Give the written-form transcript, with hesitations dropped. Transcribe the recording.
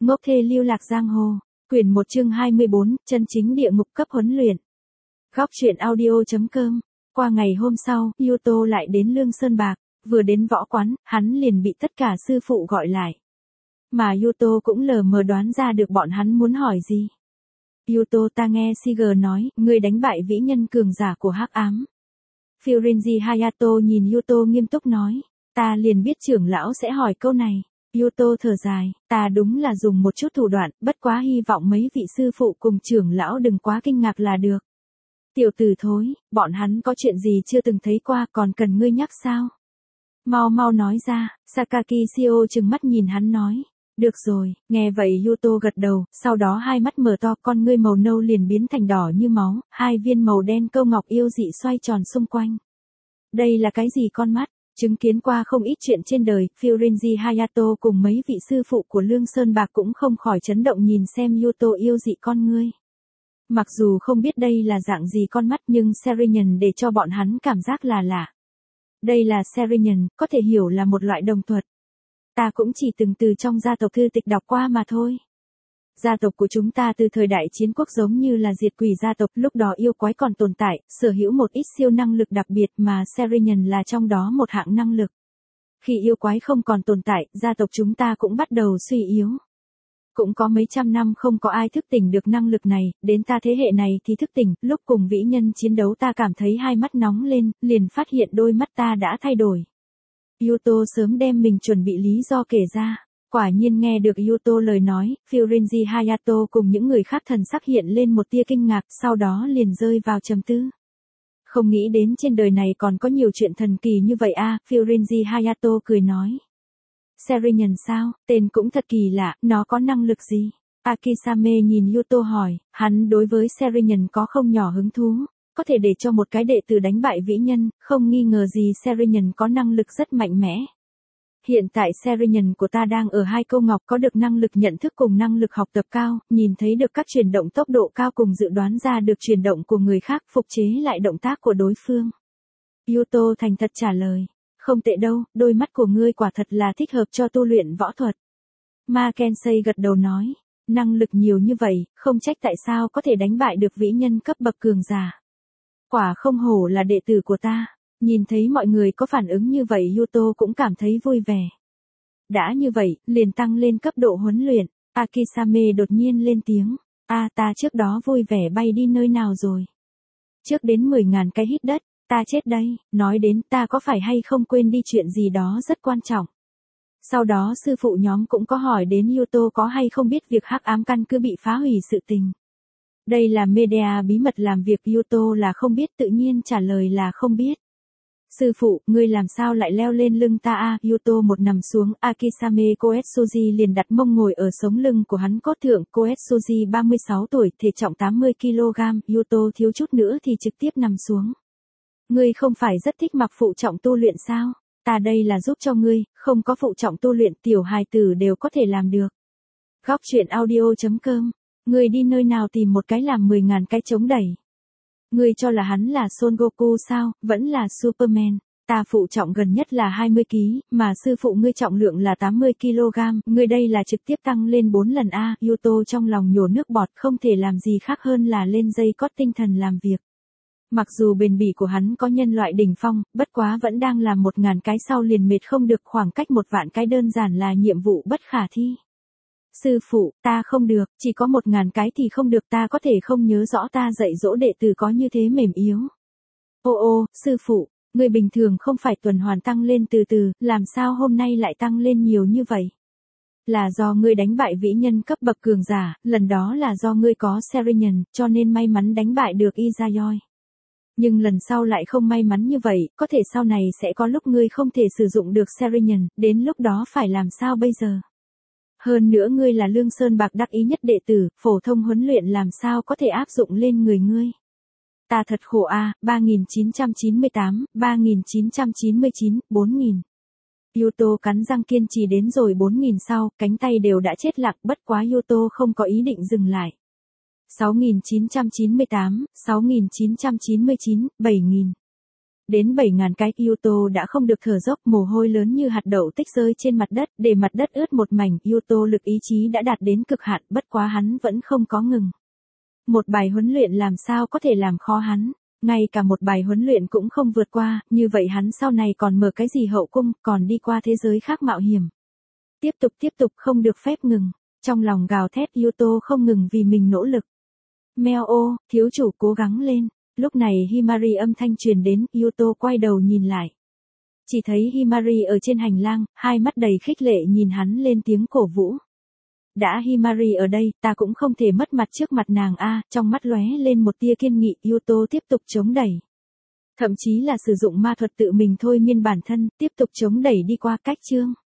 Ngốc thê lưu lạc giang hồ. Quyển 1 chương 24, chân chính địa ngục cấp huấn luyện. Góc truyện audio.com. Qua ngày hôm sau, Yuto lại đến Lương Sơn Bạc, vừa đến võ quán, hắn liền bị tất cả sư phụ gọi lại. Mà Yuto cũng lờ mờ đoán ra được bọn hắn muốn hỏi gì. Yuto, ta nghe Siger nói, ngươi đánh bại vĩ nhân cường giả của Hắc Ám. Furinji Hayato nhìn Yuto nghiêm túc nói, ta liền biết trưởng lão sẽ hỏi câu này. Yuto thở dài, ta đúng là dùng một chút thủ đoạn, bất quá hy vọng mấy vị sư phụ cùng trưởng lão đừng quá kinh ngạc là được. Tiểu tử thối, bọn hắn có chuyện gì chưa từng thấy qua còn cần ngươi nhắc sao? Mau mau nói ra, Sakaki Shio trừng mắt nhìn hắn nói. Được rồi, nghe vậy Yuto gật đầu, sau đó hai mắt mở to, con ngươi màu nâu liền biến thành đỏ như máu, hai viên màu đen câu ngọc yêu dị xoay tròn xung quanh. Đây là cái gì con mắt? Chứng kiến qua không ít chuyện trên đời, Furinji Hayato cùng mấy vị sư phụ của Lương Sơn Bạc cũng không khỏi chấn động nhìn xem Yuto yêu dị con ngươi. Mặc dù không biết đây là dạng gì con mắt nhưng Serinhân để cho bọn hắn cảm giác là lạ. Đây là Serinhân, có thể hiểu là một loại đồng thuật. Ta cũng chỉ từng từ trong gia tộc thư tịch đọc qua mà thôi. Gia tộc của chúng ta từ thời đại chiến quốc giống như là diệt quỷ gia tộc, lúc đó yêu quái còn tồn tại, sở hữu một ít siêu năng lực đặc biệt mà Serinhân là trong đó một hạng năng lực. Khi yêu quái không còn tồn tại, gia tộc chúng ta cũng bắt đầu suy yếu. Cũng có mấy trăm năm không có ai thức tỉnh được năng lực này, đến ta thế hệ này thì thức tỉnh, lúc cùng vĩ nhân chiến đấu ta cảm thấy hai mắt nóng lên, liền phát hiện đôi mắt ta đã thay đổi. Yuto sớm đem mình chuẩn bị lý do kể ra. Quả nhiên nghe được Yuto lời nói, Furinji Hayato cùng những người khác thần sắc hiện lên một tia kinh ngạc, sau đó liền rơi vào trầm tư. Không nghĩ đến trên đời này còn có nhiều chuyện thần kỳ như vậy a, Furinji Hayato cười nói. Serinhân sao, tên cũng thật kỳ lạ, nó có năng lực gì? Akisame nhìn Yuto hỏi, hắn đối với Serinhân có không nhỏ hứng thú, có thể để cho một cái đệ tử đánh bại vĩ nhân, không nghi ngờ gì Serinhân có năng lực rất mạnh mẽ. Hiện tại Serinhân của ta đang ở hai câu ngọc có được năng lực nhận thức cùng năng lực học tập cao, nhìn thấy được các chuyển động tốc độ cao cùng dự đoán ra được chuyển động của người khác, phục chế lại động tác của đối phương. Yuto thành thật trả lời. Không tệ đâu, đôi mắt của ngươi quả thật là thích hợp cho tu luyện võ thuật. Ma Kensei gật đầu nói, năng lực nhiều như vậy, không trách tại sao có thể đánh bại được vĩ nhân cấp bậc cường giả. Quả không hổ là đệ tử của ta. Nhìn thấy mọi người có phản ứng như vậy Yuto cũng cảm thấy vui vẻ. Đã như vậy, liền tăng lên cấp độ huấn luyện. Akisame đột nhiên lên tiếng. Ta trước đó vui vẻ bay đi nơi nào rồi? Trước đến 10.000 cái hít đất. Ta chết đây, nói đến ta có phải hay không quên đi chuyện gì đó rất quan trọng. Sau đó sư phụ nhóm cũng có hỏi đến Yuto có hay không biết việc Hắc Ám căn cứ bị phá hủy sự tình. Đây là media bí mật làm việc, Yuto là không biết, tự nhiên trả lời là không biết. Sư phụ, ngươi làm sao lại leo lên lưng ta a? Yuto một nằm xuống, Akisame Koetsuji liền đặt mông ngồi ở sống lưng của hắn cốt thượng. Koetsuji 36 tuổi, thể trọng 80 kg, Yuto thiếu chút nữa thì trực tiếp nằm xuống. Ngươi không phải rất thích mặc phụ trọng tu luyện sao? Ta đây là giúp cho ngươi, không có phụ trọng tu luyện tiểu hài tử đều có thể làm được. Góc truyện audio.com. Ngươi đi nơi nào tìm một cái làm 10.000 cái chống đẩy? Ngươi cho là hắn là Son Goku sao, vẫn là Superman. Ta phụ trọng gần nhất là 20 kg, mà sư phụ ngươi trọng lượng là 80 kg, ngươi đây là trực tiếp tăng lên 4 lần a. Yuto trong lòng nhổ nước bọt, không thể làm gì khác hơn là lên dây cót tinh thần làm việc. Mặc dù bền bỉ của hắn có nhân loại đỉnh phong, bất quá vẫn đang làm 1.000 cái sau liền mệt không được, khoảng cách 1 vạn cái đơn giản là nhiệm vụ bất khả thi. Sư phụ, ta không được, chỉ có 1.000 cái thì không được, ta có thể không nhớ rõ ta dạy dỗ đệ tử có như thế mềm yếu. Ô, sư phụ, người bình thường không phải tuần hoàn tăng lên từ từ, làm sao hôm nay lại tăng lên nhiều như vậy? Là do ngươi đánh bại vĩ nhân cấp bậc cường giả, lần đó là do ngươi có Serinhân, cho nên may mắn đánh bại được Izayoi. Nhưng lần sau lại không may mắn như vậy, có thể sau này sẽ có lúc ngươi không thể sử dụng được Serinhân, đến lúc đó phải làm sao bây giờ? Hơn nữa ngươi là Lương Sơn Bạc đắc ý nhất đệ tử, phổ thông huấn luyện làm sao có thể áp dụng lên người ngươi? Ta thật khổ a, 3998, 3999, 4000. Yuto cắn răng kiên trì đến rồi 4000 sau, cánh tay đều đã chết lặng, bất quá Yuto không có ý định dừng lại. 6998, 6999, 7000. Đến 7.000 cái, Yuto đã không được thở dốc, mồ hôi lớn như hạt đậu tích rơi trên mặt đất, để mặt đất ướt một mảnh, Yuto lực ý chí đã đạt đến cực hạn, bất quá hắn vẫn không có ngừng. Một bài huấn luyện làm sao có thể làm khó hắn, ngay cả một bài huấn luyện cũng không vượt qua, như vậy hắn sau này còn mở cái gì hậu cung, còn đi qua thế giới khác mạo hiểm. Tiếp tục không được phép ngừng. Trong lòng gào thét, Yuto không ngừng vì mình nỗ lực. Meo ô, thiếu chủ cố gắng lên. Lúc này Himari âm thanh truyền đến, Yuto quay đầu nhìn lại. Chỉ thấy Himari ở trên hành lang, hai mắt đầy khích lệ nhìn hắn lên tiếng cổ vũ. Đã Himari ở đây, ta cũng không thể mất mặt trước mặt nàng a. Trong mắt lóe lên một tia kiên nghị, Yuto tiếp tục chống đẩy. Thậm chí là sử dụng ma thuật tự mình thôi miên bản thân, tiếp tục chống đẩy đi qua cách chương.